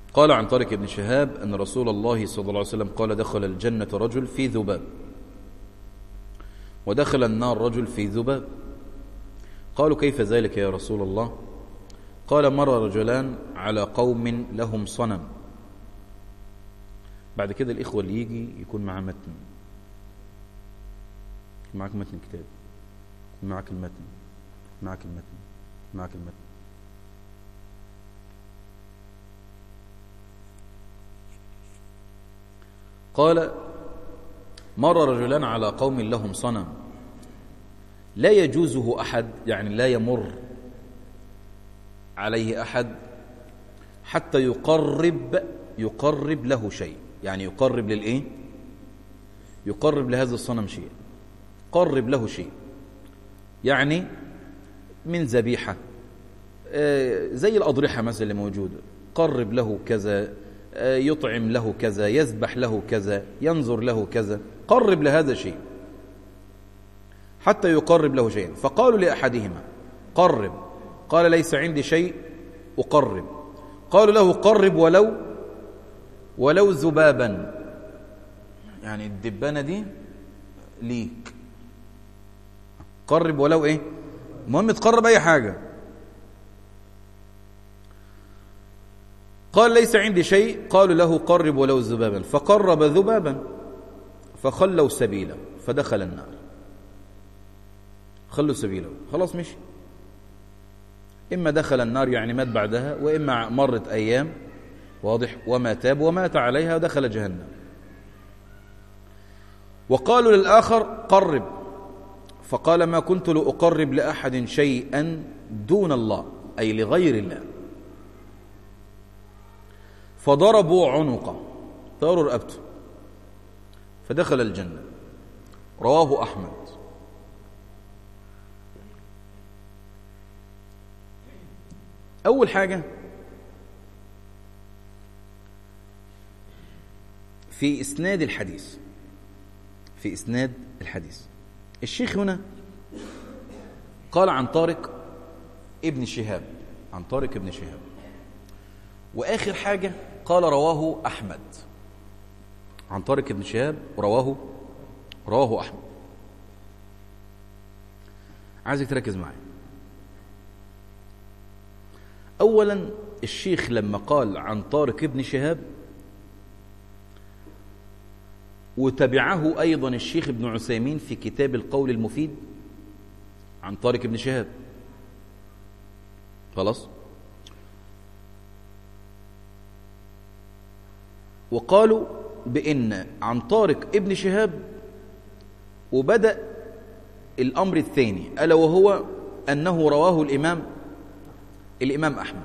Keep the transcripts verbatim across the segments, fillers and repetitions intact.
قال عن طارق بن شهاب أن رسول الله صلى الله عليه وسلم قال دخل الجنة رجل في ذباب ودخل النار رجل في ذباب. قالوا كيف ذلك يا رسول الله؟ قال مر رجلان على قوم لهم صنم. بعد كده الإخوة اللي يجي يكون معاه متن، معك متن الكتاب، معك المتن معك المتن معك المتن قال مر رجلان على قوم لهم صنم لا يجوزه أحد، يعني لا يمر عليه أحد حتى يقرب يقرب له شيء، يعني يقرب للإيه؟ يقرب لهذا الصنم شيء، قرب له شيء، يعني من ذبيحة زي الأضرحة مثلا اللي موجودة، قرب له كذا، يطعم له كذا، يذبح له كذا، ينظر له كذا، قرب لهذا شيء حتى يقرب له شيئا. فقالوا لأحدهما قرب، قال ليس عندي شيء أقرب. قالوا له قرب ولو ولو ذبابا، يعني الدبانة دي ليك، قرب ولو ايه، المهم تقرب اي حاجة. قال ليس عندي شيء. قالوا له قرب ولو ذبابا، فقرب ذبابا فخلوا سبيله فدخل النار. خلوا سبيله، خلاص مشي، إما دخل النار يعني مات بعدها، وإما مرت أيام واضح وما تاب ومات عليها ودخل جهنم. وقالوا للآخر قرب، فقال ما كنت لأقرب لأحد شيئا دون الله، أي لغير الله. فضربوا عنقه، طاروا رقبته فدخل الجنة. رواه أحمد. أول حاجة في إسناد الحديث، في إسناد الحديث الشيخ هنا قال عن طارق ابن شهاب، عن طارق ابن شهاب. وآخر حاجة قال رواه أحمد، عن طارق ابن شهاب ورواه رواه أحمد. عايزك تركز معي. أولا الشيخ لما قال عن طارق ابن شهاب، وتبعه أيضا الشيخ ابن عثيمين في كتاب القول المفيد عن طارق ابن شهاب، خلاص، وقالوا بأن عن طارق ابن شهاب، وبدأ الأمر الثاني ألا وهو أنه رواه الإمام الإمام أحمد.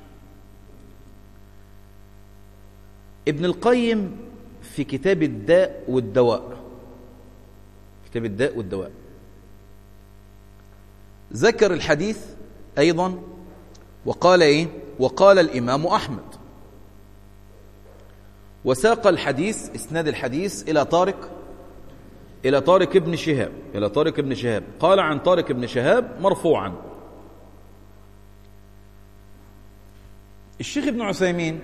ابن القيم في كتاب الداء والدواء، كتاب الداء والدواء ذكر الحديث أيضا وقال إيه؟ وقال الإمام أحمد، وساق الحديث إسناد الحديث إلى طارق إلى طارق ابن شهاب إلى طارق ابن شهاب قال عن طارق ابن شهاب مرفوعا. الشيخ ابن عثيمين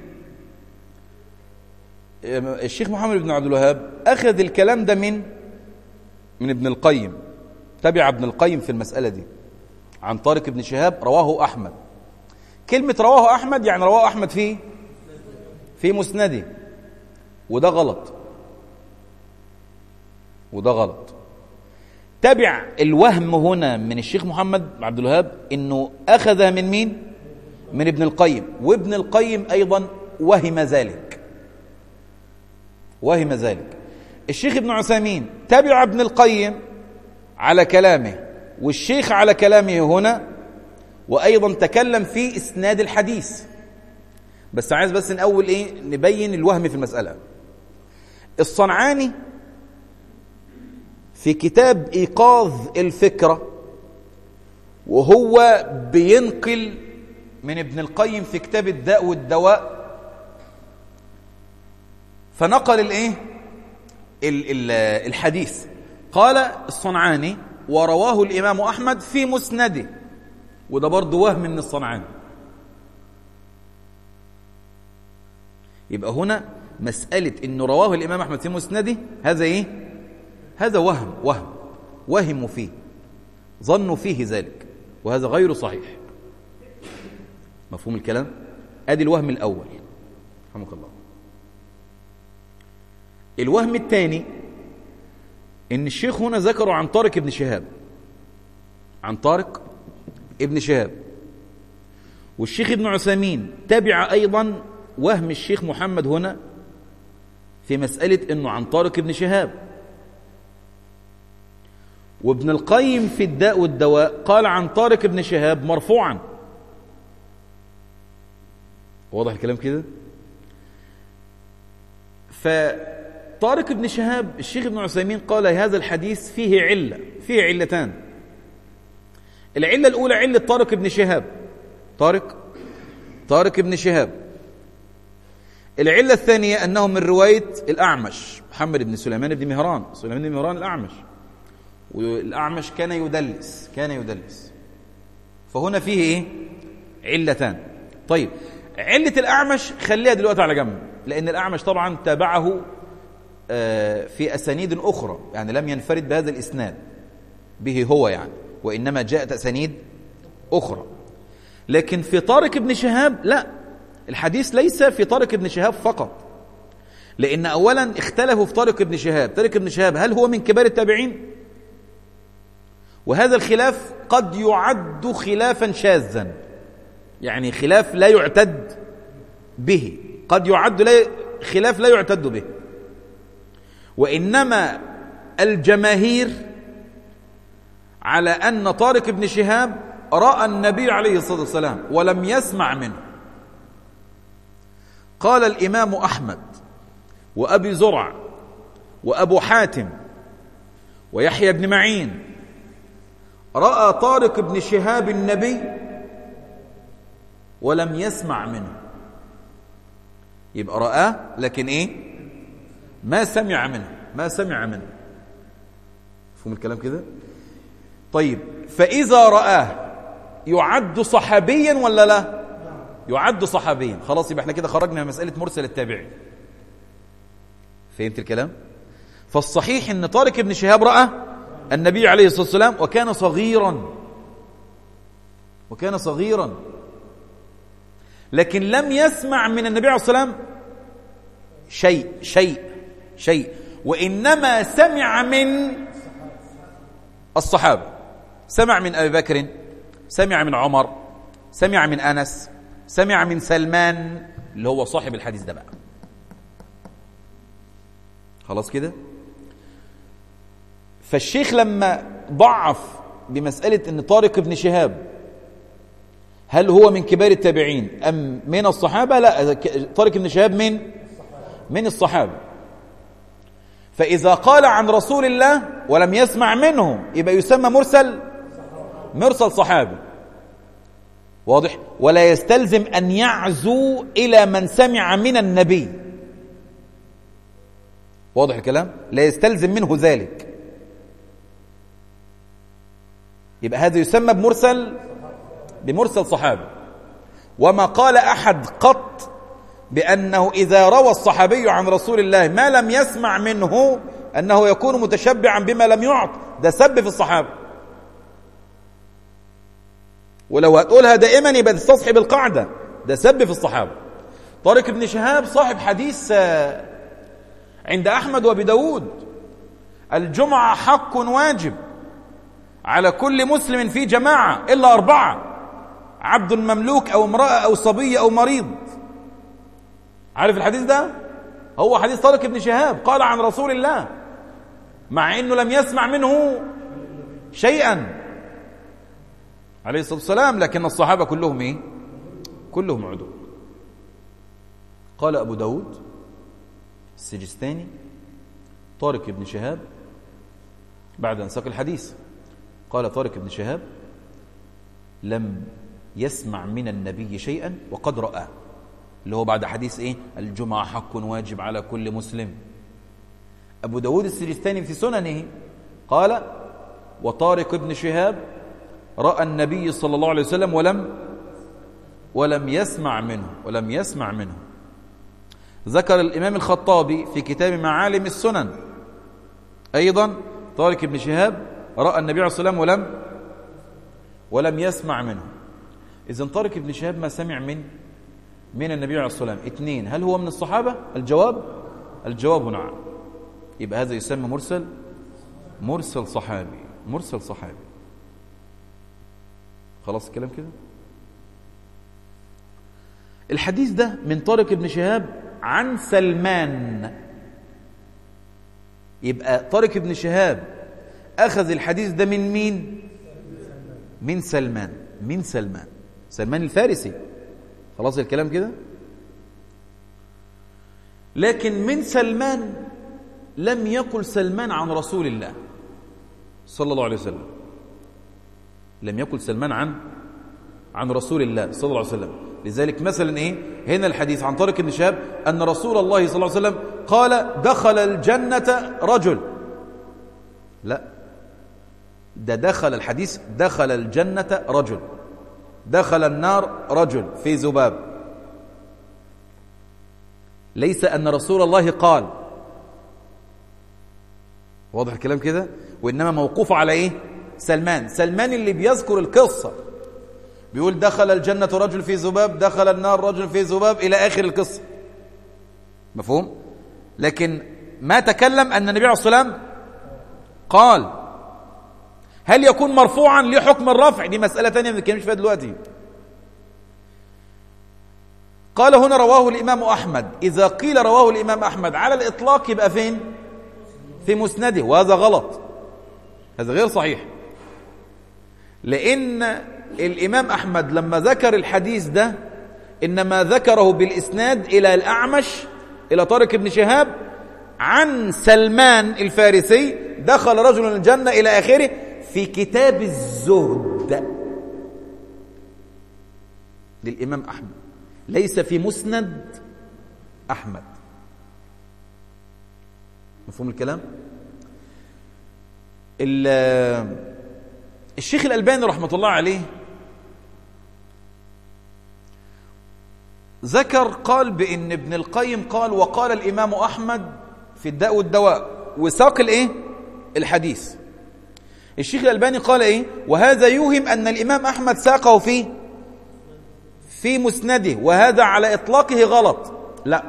الشيخ محمد بن عبد الوهاب أخذ الكلام ده من من ابن القيم، تبع ابن القيم في المسألة دي. عن طارق ابن شهاب رواه أحمد، كلمة رواه أحمد يعني رواه أحمد في في مسنده، وده غلط، وده غلط. تبع الوهم هنا من الشيخ محمد بن عبد الوهاب إنه أخذ من مين؟ من ابن القيم، وابن القيم أيضا وهم ذلك وهم ذلك الشيخ ابن عثيمين تبع ابن القيم على كلامه، والشيخ على كلامه هنا، وأيضا تكلم في إسناد الحديث. بس عايز بس نأول إيه، نبين الوهم في المسألة. الصنعاني في كتاب إيقاظ الفكرة وهو بينقل من ابن القيم في كتاب الداء والدواء، فنقل الايه الحديث. قال الصنعاني ورواه الإمام أحمد في مسنده، وده برضه وهم من الصنعاني. يبقى هنا مسألة إنه رواه الإمام أحمد في مسنده هذا إيه؟ هذا وهم وهم وهموا فيه، ظنوا فيه ذلك، وهذا غير صحيح. مفهوم الكلام؟ أدي الوهم الأول، رحمك الله. الوهم الثاني إن الشيخ هنا ذكروا عن طارق بن شهاب، عن طارق ابن شهاب، والشيخ ابن عثيمين تبع أيضا وهم الشيخ محمد هنا في مسألة إنه عن طارق ابن شهاب. وابن القيم في الداء والدواء قال عن طارق ابن شهاب مرفوعا. واضح الكلام كده؟ فطارق ابن شهاب الشيخ ابن عثيمين قال هذا الحديث فيه علة، فيه علتان. العلة الأولى علة طارق ابن شهاب، طارق طارق ابن شهاب. العلة الثانية أنه من رواية الأعمش محمد بن سليمان بن مهران، سليمان بن مهران الأعمش، والأعمش كان يدلس كان يدلس فهنا فيه إيه؟ علتان. طيب علة الأعمش خليها دلوقتي على جنب، لأن الأعمش طبعا تابعه في أسانيد أخرى، يعني لم ينفرد بهذا الإسناد به هو يعني، وإنما جاءت أسانيد أخرى. لكن في طارق بن شهاب لا، الحديث ليس في طارق بن شهاب فقط، لأن أولا اختلفوا في طارق بن شهاب. طارق بن شهاب هل هو من كبار التابعين؟ وهذا الخلاف قد يعد خلافا شاذا، يعني خلاف لا يعتد به، قد يعد لا خلاف لا يعتد به. وإنما الجماهير على أن طارق بن شهاب رأى النبي عليه الصلاة والسلام ولم يسمع منه. قال الإمام أحمد وأبي زرع وأبو حاتم ويحيى بن معين رأى طارق بن شهاب النبي ولم يسمع منه. يبقى رآه لكن إيه؟ ما سمع منه، ما سمع منه. فهم الكلام كده؟ طيب فإذا رآه يعد صحابيا ولا لا؟ يعد صحابيا. خلاص يبقى احنا كده خرجنا من مسألة مرسل التابعي. فهمت الكلام؟ فالصحيح ان طارق بن شهاب رأى النبي عليه الصلاة والسلام وكان صغيرا، وكان صغيرا لكن لم يسمع من النبي عليه الصلاة والسلام شيء شيء شيء وإنما سمع من الصحابة. سمع من أبي بكر، سمع من عمر، سمع من أنس، سمع من سلمان اللي هو صاحب الحديث ده بقى. خلاص كده؟ فالشيخ لما ضعف بمسألة أن طارق بن شهاب هل هو من كبار التابعين أم من الصحابة؟ لا، طارق بن شهاب من من الصحابة. فإذا قال عن رسول الله ولم يسمع منه يبقى يسمى مرسل مرسل صحابي. واضح؟ ولا يستلزم أن يعزو إلى من سمع من النبي. واضح الكلام؟ لا يستلزم منه ذلك. يبقى هذا يسمى بمرسل بمرسل صحابي. وما قال أحد قط بأنه إذا روى الصحابي عن رسول الله ما لم يسمع منه أنه يكون متشبعا بما لم يعط، ده سب في الصحابة. ولو هتقولها دائما يبقى تستصحب القاعدة، ده سب في الصحابة. طارق بن شهاب صاحب حديث عند أحمد وأبي داود: الجمعة حق واجب على كل مسلم في جماعة إلا أربعة: عبد مملوك أو امرأة أو صبي أو مريض. عارف الحديث ده؟ هو حديث طارق بن شهاب قال عن رسول الله مع أنه لم يسمع منه شيئا عليه الصلاة والسلام، لكن الصحابة كلهم إيه؟ كلهم عدول. قال أبو داود السجستاني: طارق بن شهاب، بعد أن ساق الحديث قال طارق بن شهاب لم يسمع من النبي شيئا وقد رأى، اللي هو بعد حديث إيه؟ الجمعة حق واجب على كل مسلم. أبو داود السجستاني في سننه قال: وطارق بن شهاب رأى النبي صلى الله عليه وسلم ولم ولم يسمع منه ولم يسمع منه. ذكر الإمام الخطابي في كتاب معالم السنن أيضا طارق بن شهاب رأى النبي عليه الصلاة والسلام ولم ولم يسمع منه. إذن طارق بن شهاب ما سمع من من النبي عليه الصلاة والسلام. اثنين، هل هو من الصحابة؟ الجواب الجواب نعم. يبقى هذا يسمى مرسل مرسل صحابي مرسل صحابي. خلاص الكلام كده. الحديث ده من طارق بن شهاب عن سلمان. يبقى طارق بن شهاب أخذ الحديث ده من مين؟ من سلمان من سلمان سلمان الفارسي. خلاص الكلام كده. لكن من سلمان لم يقل سلمان عن رسول الله صلى الله عليه وسلم. لم يقل سلمان عن عن رسول الله صلى الله عليه وسلم. لذلك مثلا ايه هنا الحديث عن طارق بن شهاب ان رسول الله صلى الله عليه وسلم قال دخل الجنة رجل. لا، ده دخل الحديث دخل الجنة رجل، دخل النار رجل في ذباب. ليس ان رسول الله قال. واضح الكلام كده. وانما موقوف على ايه؟ سلمان. سلمان اللي بيذكر القصة بيقول دخل الجنة رجل في ذباب، دخل النار رجل في ذباب، إلى آخر القصة. مفهوم؟ لكن ما تكلم أن النبي عليه الصلاة والسلام قال. هل يكون مرفوعا لحكم الرفع؟ دي مسألة تانية ما بنتكلمش فيها دلوقتي. قال هنا رواه الإمام أحمد. إذا قيل رواه الإمام أحمد على الإطلاق يبقى فين؟ في مسنده، وهذا غلط، هذا غير صحيح. لأن الإمام أحمد لما ذكر الحديث ده إنما ذكره بالإسناد إلى الأعمش إلى طارق بن شهاب عن سلمان الفارسي دخل رجل الجنة إلى آخره في كتاب الزهد للإمام أحمد، ليس في مسند أحمد. مفهوم الكلام؟ الشيخ الألباني رحمة الله عليه ذكر قال بأن ابن القيم قال وقال الإمام أحمد في الداء والدواء، وساق الايه الحديث. الشيخ الألباني قال ايه؟ وهذا يوهم أن الإمام أحمد ساقه في في مسنده، وهذا على إطلاقه غلط. لا،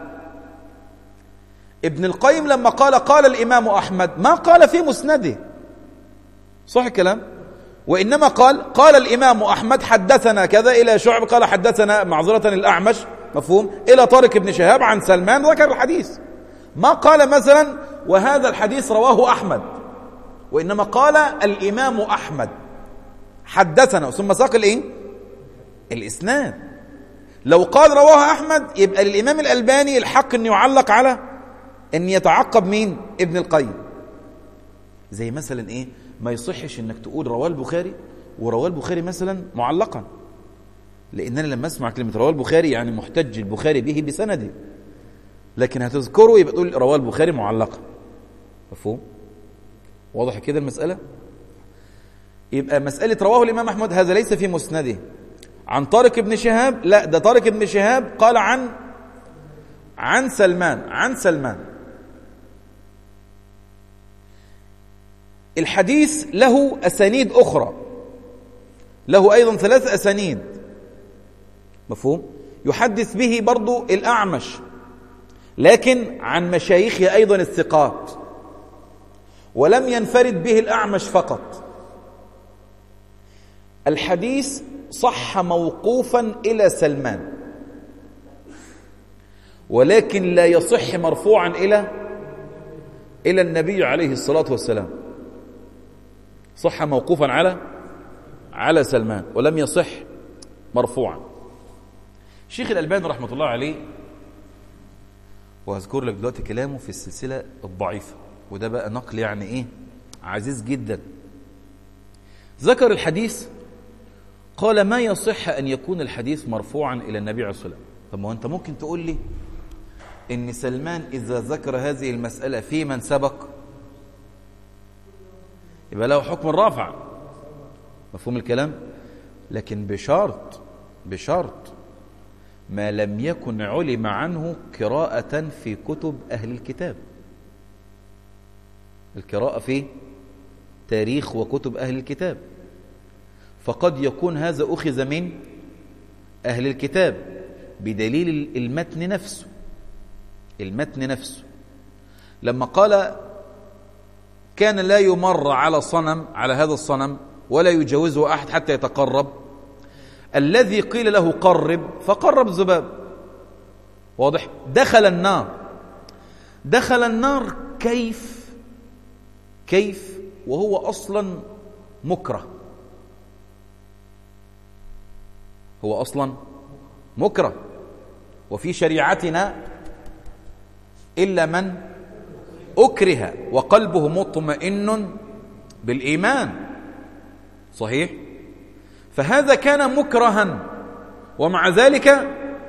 ابن القيم لما قال قال الإمام أحمد ما قال في مسنده، صح الكلام؟ وإنما قال قال الإمام أحمد حدثنا كذا إلى شعب، قال حدثنا معذرة الأعمش، مفهوم، إلى طارق بن شهاب عن سلمان، ذكر الحديث. ما قال مثلا وهذا الحديث رواه أحمد، وإنما قال الإمام أحمد حدثنا ثم ساق الإيه؟ الإسناد. لو قال رواه أحمد يبقى للإمام الألباني الحق أن يعلق على أن يتعقب مين؟ ابن القيم. زي مثلا إيه؟ ما يصحش انك تقول رواه البخاري ورواه البخاري مثلا معلقا، لاننا لما اسمع كلمه رواه البخاري يعني محتج البخاري به بسنده، لكن هتذكره يبقى تقول رواه البخاري معلقا. مفهوم؟ واضح كده المساله؟ يبقى مساله رواه الامام احمد هذا ليس في مسنده. عن طارق بن شهاب، لا، ده طارق بن شهاب قال عن عن سلمان عن سلمان. الحديث له أسانيد أخرى، له أيضا ثلاث أسانيد. مفهوم؟ يحدث به برضو الأعمش، لكن عن مشايخه أيضا الثقات، ولم ينفرد به الأعمش فقط. الحديث صح موقوفا إلى سلمان، ولكن لا يصح مرفوعا إلى إلى النبي عليه الصلاة والسلام. صح موقوفا على على سلمان ولم يصح مرفوعا. الشيخ الألباني رحمة الله عليه، وهذكر لك دلوقتي كلامه في السلسلة الضعيفة، وده بقى نقل يعني ايه عزيز جدا. ذكر الحديث قال ما يصح أن يكون الحديث مرفوعا إلى النبي عليه الصلاة والسلام. طب ما أنت ممكن تقول لي إن سلمان إذا ذكر هذه المسألة في من سبق يبقى له حكم الرافع. مفهوم الكلام؟ لكن بشرط بشرط ما لم يكن علم عنه قراءة في كتب أهل الكتاب. القراءة في تاريخ وكتب أهل الكتاب، فقد يكون هذا أخذ من أهل الكتاب بدليل المتن نفسه. المتن نفسه لما قال كان لا يمر على صنم، على هذا الصنم، ولا يجاوزه أحد حتى يتقرب، الذي قيل له قرب فقرب ذباب. واضح؟ دخل النار. دخل النار كيف؟ كيف وهو أصلا مكره؟ هو أصلا مكره. وفي شريعتنا إلا من أكره وقلبه مطمئن بالإيمان. صحيح؟ فهذا كان مكرها ومع ذلك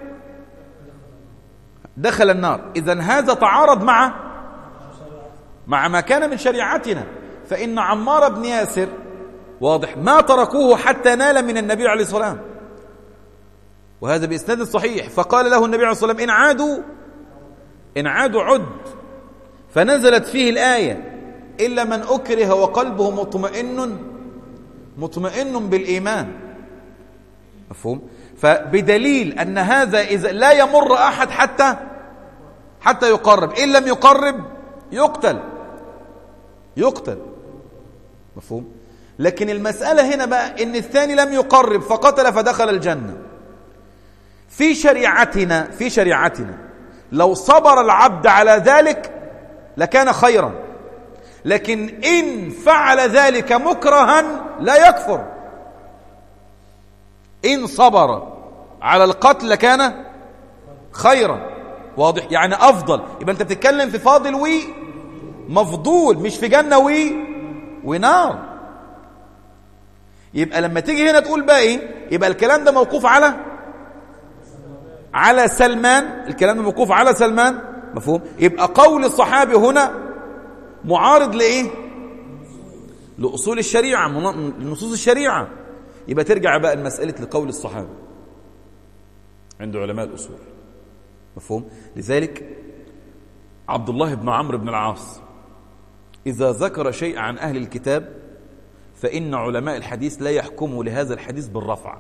دخل النار. إذن هذا تعارض مع مع ما كان من شريعتنا. فإن عمار بن ياسر واضح ما تركوه حتى نال من النبي عليه الصلاة والسلام، وهذا بإسناد صحيح. فقال له النبي عليه الصلاة والسلام إن عادوا إن عادوا عد، فنزلت فيه الآية إلا من أكره وقلبه مطمئن مطمئن بالإيمان. مفهوم؟ فبدليل أن هذا إذا لا يمر أحد حتى حتى يقرب، إن لم يقرب يقتل يقتل. مفهوم؟ لكن المسألة هنا بقى إن الثاني لم يقرب فقتل فدخل الجنة. في شريعتنا في شريعتنا لو صبر العبد على ذلك لكان خيرا، لكن إن فعل ذلك مكرها لا يكفر. إن صبر على القتل لكان خيرا. واضح؟ يعني أفضل. يبقى أنت بتتكلم في فاضل وي مفضول، مش في جنة وي ونار. يبقى لما تيجي هنا تقول بقى إيه؟ يبقى الكلام ده موقوف على على سلمان. الكلام ده موقوف على سلمان. مفهوم؟ يبقى قول الصحابي هنا معارض لإيه؟ لأصول الشريعة، لنصوص الشريعة. يبقى ترجع بقى المسألة لقول الصحابة عند علماء الأصول. مفهوم؟ لذلك عبد الله بن عمرو بن العاص إذا ذكر شيء عن أهل الكتاب فإن علماء الحديث لا يحكموا لهذا الحديث بالرفع.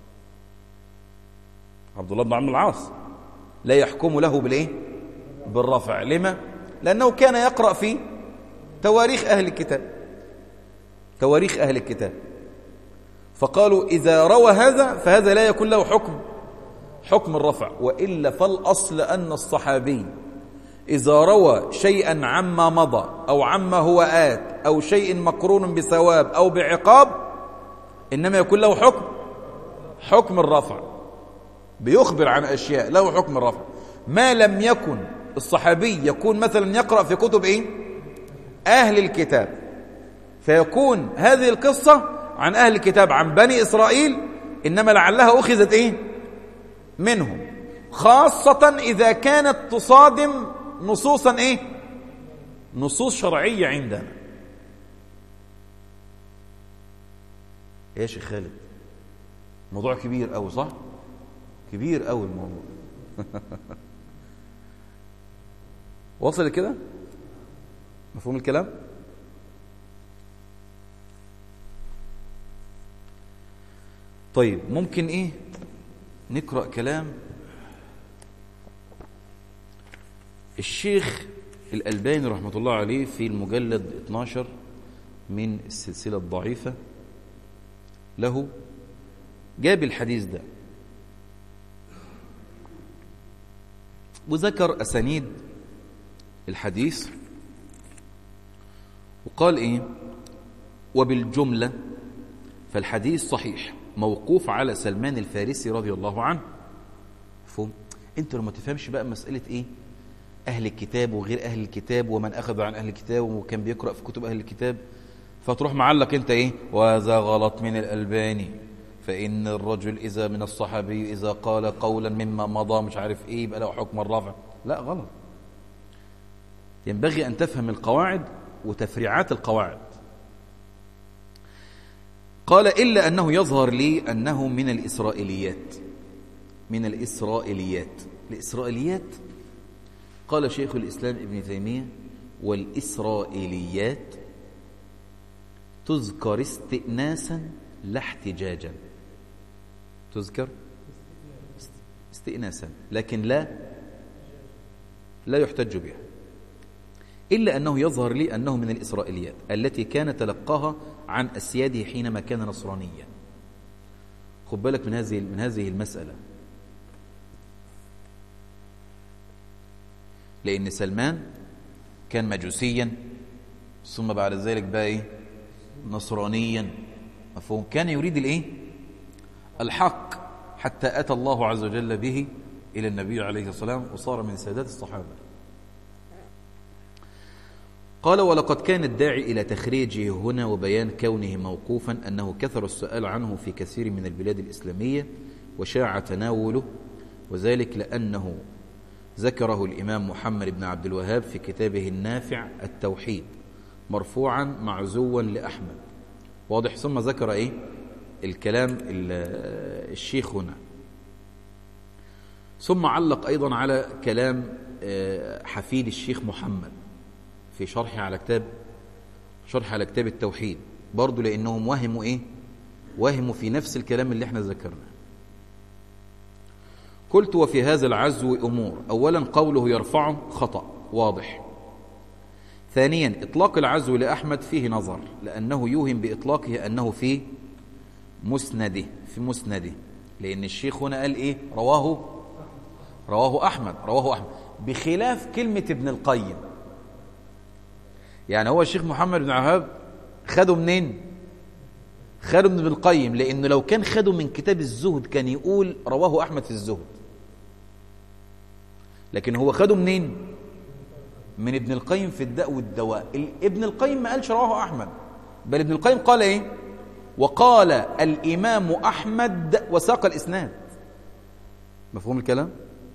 عبد الله بن عمرو بن العاص لا يحكم له بالإيه؟ بالرفع. لما؟ لأنه كان يقرأ في تواريخ أهل الكتاب تواريخ أهل الكتاب فقالوا إذا روى هذا فهذا لا يكون له حكم حكم الرفع. وإلا فالأصل أن الصحابي إذا روى شيئا عما مضى أو عما هو آت أو شيء مقرون بثواب أو بعقاب إنما يكون له حكم حكم الرفع، بيخبر عن أشياء له حكم الرفع. ما لم يكن الصحابي يكون مثلا يقرأ في كتب إيه؟ أهل الكتاب، فيكون هذه القصة عن أهل الكتاب عن بني إسرائيل، إنما لعلها أخذت إيه؟ منهم، خاصة إذا كانت تصادم نصوصا إيه؟ نصوص شرعية عندنا. يا شيخ خالد موضوع كبير أوي، صح؟ كبير أوي الموضوع. وصل كده؟ مفهوم الكلام؟ طيب ممكن إيه نقرأ كلام الشيخ الألباني رحمة الله عليه في المجلد اثناشر من السلسلة الضعيفة له، جاب الحديث ده وذكر أسانيد الحديث وقال إيه؟ وبالجملة فالحديث صحيح موقوف على سلمان الفارسي رضي الله عنه. فهم؟ انت لما تفهمش بقى مسألة ايه اهل الكتاب وغير اهل الكتاب ومن اخذ عن اهل الكتاب وكان بيقرأ في كتب اهل الكتاب، فتروح معلق انت ايه وهذا غلط من الألباني، فإن الرجل إذا من الصحابي إذا قال قولا مما مضى مش عارف ايه يبقى له حكم الرفع. لا، غلط. ينبغي أن تفهم القواعد وتفريعات القواعد. قال إلا أنه يظهر لي أنه من الإسرائيليات، من الإسرائيليات. الإسرائيليات قال شيخ الإسلام ابن تيمية: والإسرائيليات تذكر استئناسا لا احتجاجا. تذكر استئناسا لكن لا لا يحتج بها، إلا أنه يظهر لي أنه من الإسرائيليات التي كان تلقاها عن أسياده حينما كان نصرانيا. خد بالك من هذه من هذه المسألة، لأن سلمان كان مجوسيا ثم بعد ذلك بقى إيه؟ نصرانيا. مفهوم؟ كان يريد الإيه؟ الحق، حتى أتى الله عز وجل به إلى النبي عليه الصلاة والسلام وصار من سادات الصحابة. قال: ولقد كان الداعي إلى تخريجه هنا وبيان كونه موقوفا أنه كثر السؤال عنه في كثير من البلاد الإسلامية وشاع تناوله، وذلك لأنه ذكره الإمام محمد بن عبد الوهاب في كتابه النافع التوحيد مرفوعا معزوا لأحمد. واضح؟ ثم ذكر إيه الكلام الشيخ هنا، ثم علق أيضا على كلام حفيد الشيخ محمد في شرح على كتاب شرح على كتاب التوحيد برضو، لأنهم وهموا إيه وهموا في نفس الكلام اللي احنا ذكرناه. قلت: وفي هذا العزو أمور. أولا قوله يرفعه خطأ واضح. ثانيا إطلاق العزو لأحمد فيه نظر، لأنه يوهم بإطلاقه أنه في مسنده في مسنده لأن الشيخ هنا قال إيه؟ رواه رواه أحمد رواه أحمد بخلاف كلمة ابن القيم. يعني هو الشيخ محمد بن عبد خده منين؟ خده من ابن القيم، لأنه لو كان خده من كتاب الزهد كان يقول رواه أحمد في الزهد، لكن هو خده منين؟ من ابن القيم في الداء والدواء. ابن القيم ما قالش رواه أحمد، بل ابن القيم قال إيه؟ وقال الإمام أحمد وساق الإسناد. مفهوم الكلام؟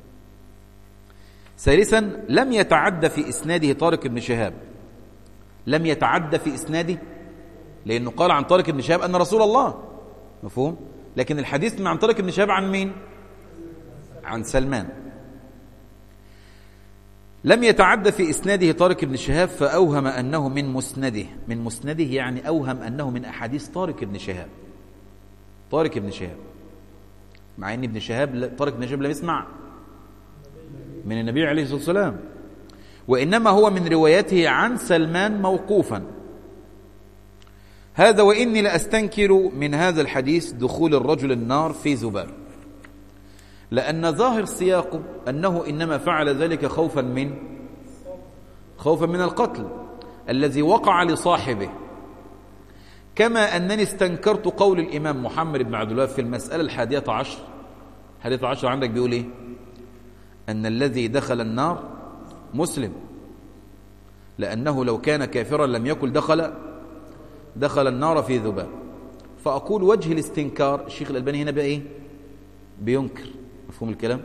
ثالثا لم يتعد في إسناده طارق بن شهاب، لم يتعد في إسناده لأنه قال عن طارق بن شهاب أن رسول الله. مفهوم؟ لكن الحديث عن طارق بن شهاب عن مين؟ عن سلمان. لم يتعد في إسناده طارق بن شهاب فأوهم أنه من مسنده. من مسنده يعني أوهم أنه من أحاديث طارق بن شهاب. طارق بن شهاب مع أن ابن شهاب طارق بن شهاب لم يسمع من النبي عليه الصلاة والسلام، وإنما هو من روايته عن سلمان موقوفا. هذا وإني لأستنكر من هذا الحديث دخول الرجل النار في ذباب، لأن ظاهر سياقه أنه إنما فعل ذلك خوفا من خوفا من القتل الذي وقع لصاحبه، كما أنني استنكرت قول الإمام محمد بن عبد الوهاب في المسألة الحادية عشر. الحادية عشر عندك بيقول إيه؟ أن الذي دخل النار مسلم، لأنه لو كان كافرا لم يقل دخل دخل النار في ذباب. فأقول وجه الاستنكار، الشيخ الألباني هنا بقى إيه؟ بينكر. مفهوم الكلام؟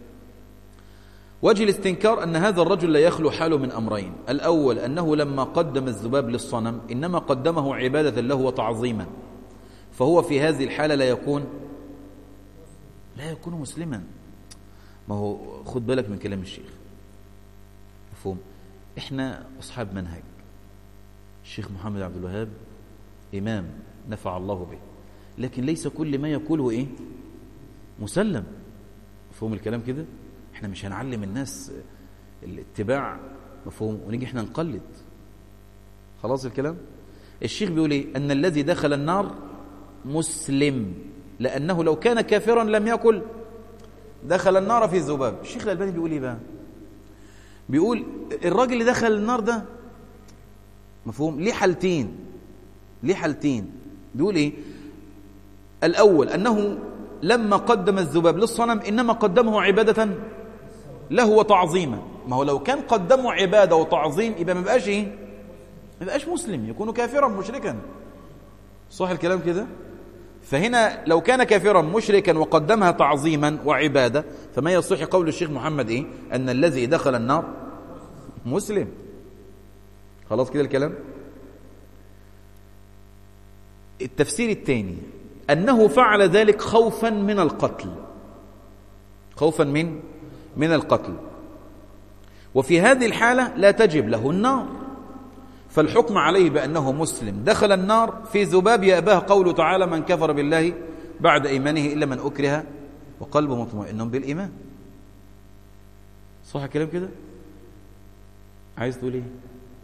وجه الاستنكار أن هذا الرجل لا يخلو حاله من أمرين: الأول أنه لما قدم الذباب للصنم إنما قدمه عبادة له وتعظيما، فهو في هذه الحالة لا يكون لا يكون مسلما. ما هو خد بالك من كلام الشيخ. مفهوم؟ إحنا أصحاب منهج. الشيخ محمد عبد الوهاب إمام نفع الله به، لكن ليس كل ما يقوله إيه؟ مسلم. مفهوم الكلام كده؟ احنا مش هنعلم الناس الاتباع، مفهوم، ونيجي احنا نقلد. خلاص الكلام؟ الشيخ بيقول ايه؟ ان الذي دخل النار مسلم، لانه لو كان كافرا لم يقل دخل النار في الذباب. الشيخ الألباني بيقول ايه بقى؟ بيقول الراجل اللي دخل النار ده، مفهوم، ليه حالتين ليه حالتين بيقول ايه؟ الاول انه لما قدم الذباب للصنم إنما قدمه عبادة له وتعظيما. ما هو لو كان قدمه عبادة وتعظيم يبقى ما بقاش إيه؟ ما بقاش مسلم، يكون كافرا مشركا. صح الكلام كده؟ فهنا لو كان كافرا مشركا وقدمها تعظيما وعبادة فما يصح قول الشيخ محمد إيه؟ أن الذي دخل النار مسلم. خلاص كده الكلام؟ التفسير الثاني أنه فعل ذلك خوفا من القتل. خوفا من من القتل. وفي هذه الحالة لا تجب له النار، فالحكم عليه بأنه مسلم دخل النار في ذباب يأباه قوله تعالى: من كفر بالله بعد إيمانه إلا من أكره وقلبه مطمئن بالإيمان. صح الكلام كده؟ عايز تقول ايه؟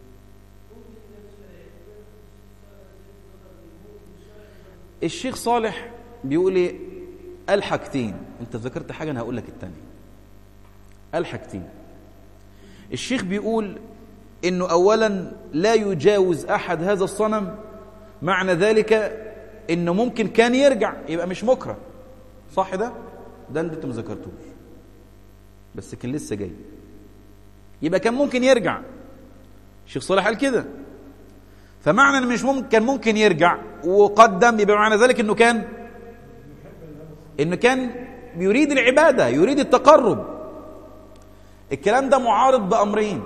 الشيخ صالح بيقول ايه؟ قال حاجتين. انت ذكرت حاجة انا هقول لك الثانية. قال حاجتين. الشيخ بيقول انه اولا لا يجاوز احد هذا الصنم، معنى ذلك انه ممكن كان يرجع يبقى مش مكره. صح ده؟ ده اللي انت ما ذكرتوش بس كان لسه جاي، يبقى كان ممكن يرجع. الشيخ صالح قال كده، فمعنى انه مش ممكن كان ممكن يرجع وقدم، يبقى معنى ذلك انه كان انه كان يريد العبادة، يريد التقرب. الكلام ده معارض بأمرين.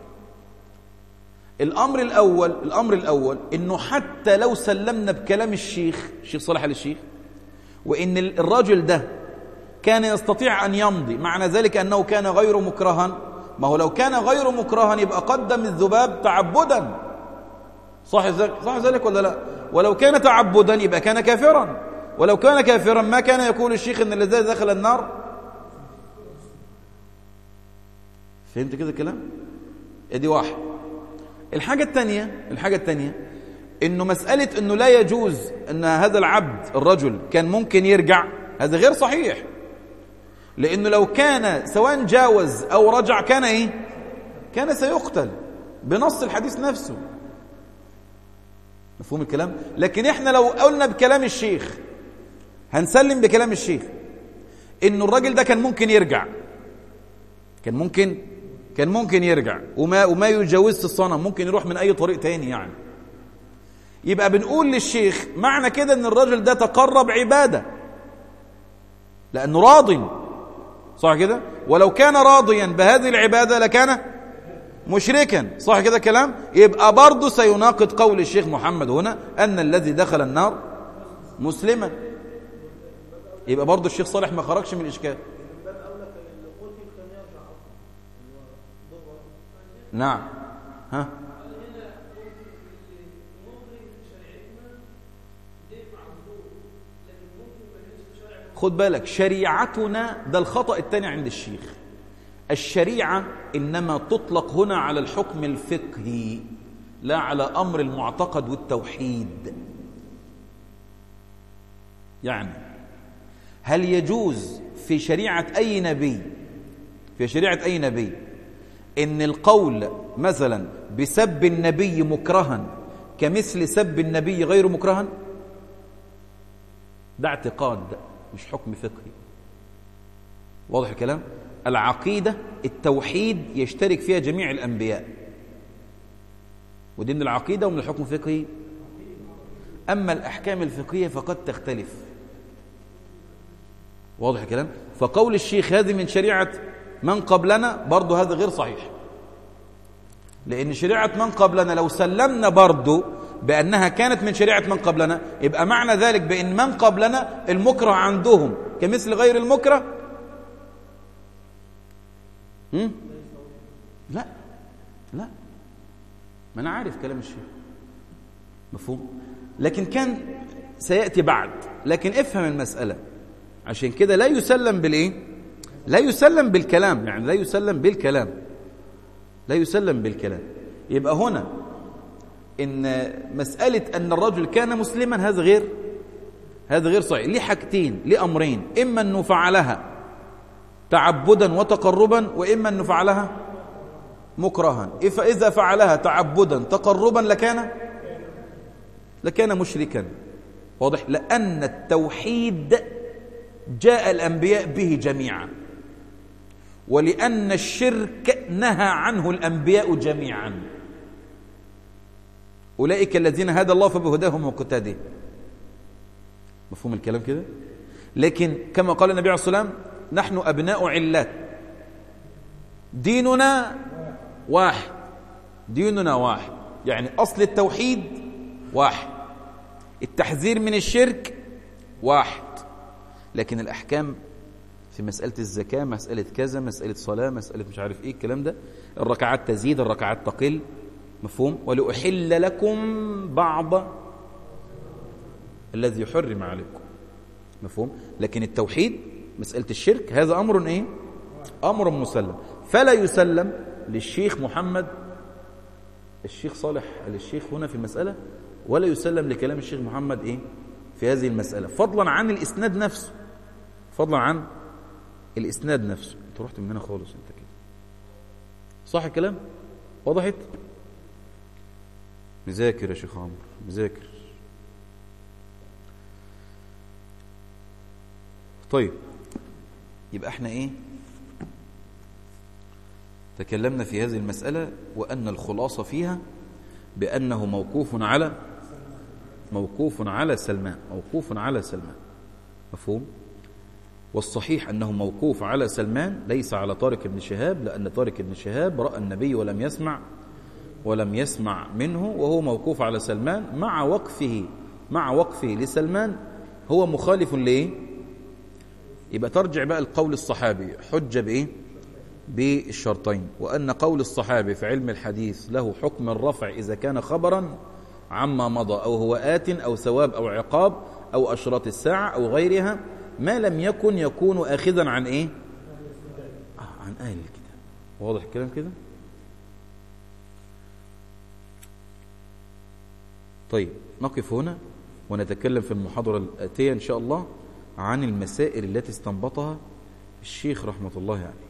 الأمر الأول الأمر الأول إنه حتى لو سلمنا بكلام الشيخ الشيخ صالح آل الشيخ وإن الرجل ده كان يستطيع أن يمضي، معنى ذلك أنه كان غير مكرها. ما هو لو كان غير مكرها يبقى قدم الذباب تعبدا. صح ذلك صح ذلك ولا لا؟ ولو كان تعبدا يبقى كان كافرا، ولو كان كافرا ما كان يقول الشيخ إن الذي دخل النار. فهمت كده الكلام؟ ادي واحد. الحاجة الثانية الحاجة الثانية إنه مسألة إنه لا يجوز أن هذا العبد الرجل كان ممكن يرجع، هذا غير صحيح. لأنه لو كان سواء جاوز أو رجع كان إيه؟ كان سيقتل بنص الحديث نفسه. مفهوم الكلام؟ لكن إحنا لو قلنا بكلام الشيخ، هنسلم بكلام الشيخ إنه الراجل ده كان ممكن يرجع، كان ممكن كان ممكن يرجع وما وما يجاوز الصنم، ممكن يروح من أي طريق تاني يعني. يبقى بنقول للشيخ معنى كده إن الرجل ده تقرب عبادة لأنه راضٍ. صح كده؟ ولو كان راضيا بهذه العبادة لكان مشركا. صح كده كلام؟ يبقى برضه سيناقض قول الشيخ محمد هنا أن الذي دخل النار مسلما. يبقى برضه الشيخ صالح ما خرجش من الإشكال. نعم. ها خد بالك، شريعتنا ده الخطأ الثاني عند الشيخ. الشريعة إنما تطلق هنا على الحكم الفقهي لا على أمر المعتقد والتوحيد. يعني هل يجوز في شريعة أي نبي في شريعة أي نبي إن القول مثلا بسب النبي مكرها كمثل سب النبي غير مكرها؟ ده اعتقاد مش حكم فقهي. واضح الكلام؟ العقيدة التوحيد يشترك فيها جميع الأنبياء، ودي من العقيدة ومن الحكم الفقهي. أما الأحكام الفقهية فقد تختلف. واضح الكلام؟ فقول الشيخ هذه من شريعة من قبلنا برضو هذا غير صحيح، لأن شريعة من قبلنا لو سلمنا برضو بأنها كانت من شريعة من قبلنا يبقى معنى ذلك بأن من قبلنا المكره عندهم كمثل غير المكره. هم؟ لا لا ما أنا عارف كلام الشيخ مفهوم، لكن كان سيأتي بعد. لكن افهم المسألة، عشان كده لا يسلم بالإيه؟ لا يسلم بالكلام، يعني لا يسلم بالكلام لا يسلم بالكلام. يبقى هنا إن مسألة أن الرجل كان مسلما هذا غير هذا غير صحيح. ليه حاجتين، ليه أمرين: إما أنه فعلها تعبدا وتقربا، وإما أنه فعلها مكرها. إذا فعلها تعبدا تقربا لكان لكان مشركا. واضح؟ لأن التوحيد جاء الأنبياء به جميعا، ولأن الشرك نهى عنه الأنبياء جميعا. أولئك الذين هدى الله فبهداهم مقتدي. مفهوم الكلام كده؟ لكن كما قال النبي عليه الصلاة والسلام: نحن أبناء علات، ديننا واحد ديننا واحد يعني أصل التوحيد واحد، التحذير من الشرك واحد، لكن الأحكام في مسألة الزكاة، مسألة كذا، مسألة صلاة، مسألة مش عارف إيه الكلام ده. الركعات تزيد، الركعات تقل، مفهوم؟ ولأحل لكم بعض الذي يحرم عليكم، مفهوم؟ لكن التوحيد مسألة الشرك هذا أمر إيه؟ أمر مسلم، فلا يسلم للشيخ محمد الشيخ صالح للشيخ هنا في المسألة، ولا يسلم لكلام الشيخ محمد إيه؟ في هذه المسألة، فضلا عن الإسناد نفسه، فضلا عن الإسناد نفسه. أنت رحت من هنا خالص أنت كده، صح الكلام؟ وضحت؟ مذاكر يا شيخ عمرو، مذاكر. طيب يبقى احنا ايه؟ تكلمنا في هذه المسألة، وأن الخلاصة فيها بأنه موقوف على موقوف على سلمان، موقوف على سلمان، مفهوم؟ والصحيح أنه موقوف على سلمان ليس على طارق بن شهاب، لأن طارق بن شهاب رأى النبي ولم يسمع ولم يسمع منه، وهو موقوف على سلمان مع وقفه مع وقفه لسلمان هو مخالف ليه؟ يبقى ترجع بقى القول الصحابي حجة بإيه؟ بالشرطين، وأن قول الصحابي في علم الحديث له حكم الرفع إذا كان خبرا عما مضى، أو هو آت أو ثواب أو عقاب أو أشراط الساعة أو غيرها، ما لم يكن يكون آخذا عن إيه؟ آه عن أهل الكتاب. واضح الكلام كده؟ طيب نقف هنا ونتكلم في المحاضرة الآتية إن شاء الله عن المسائل التي استنبطها الشيخ رحمة الله عليه.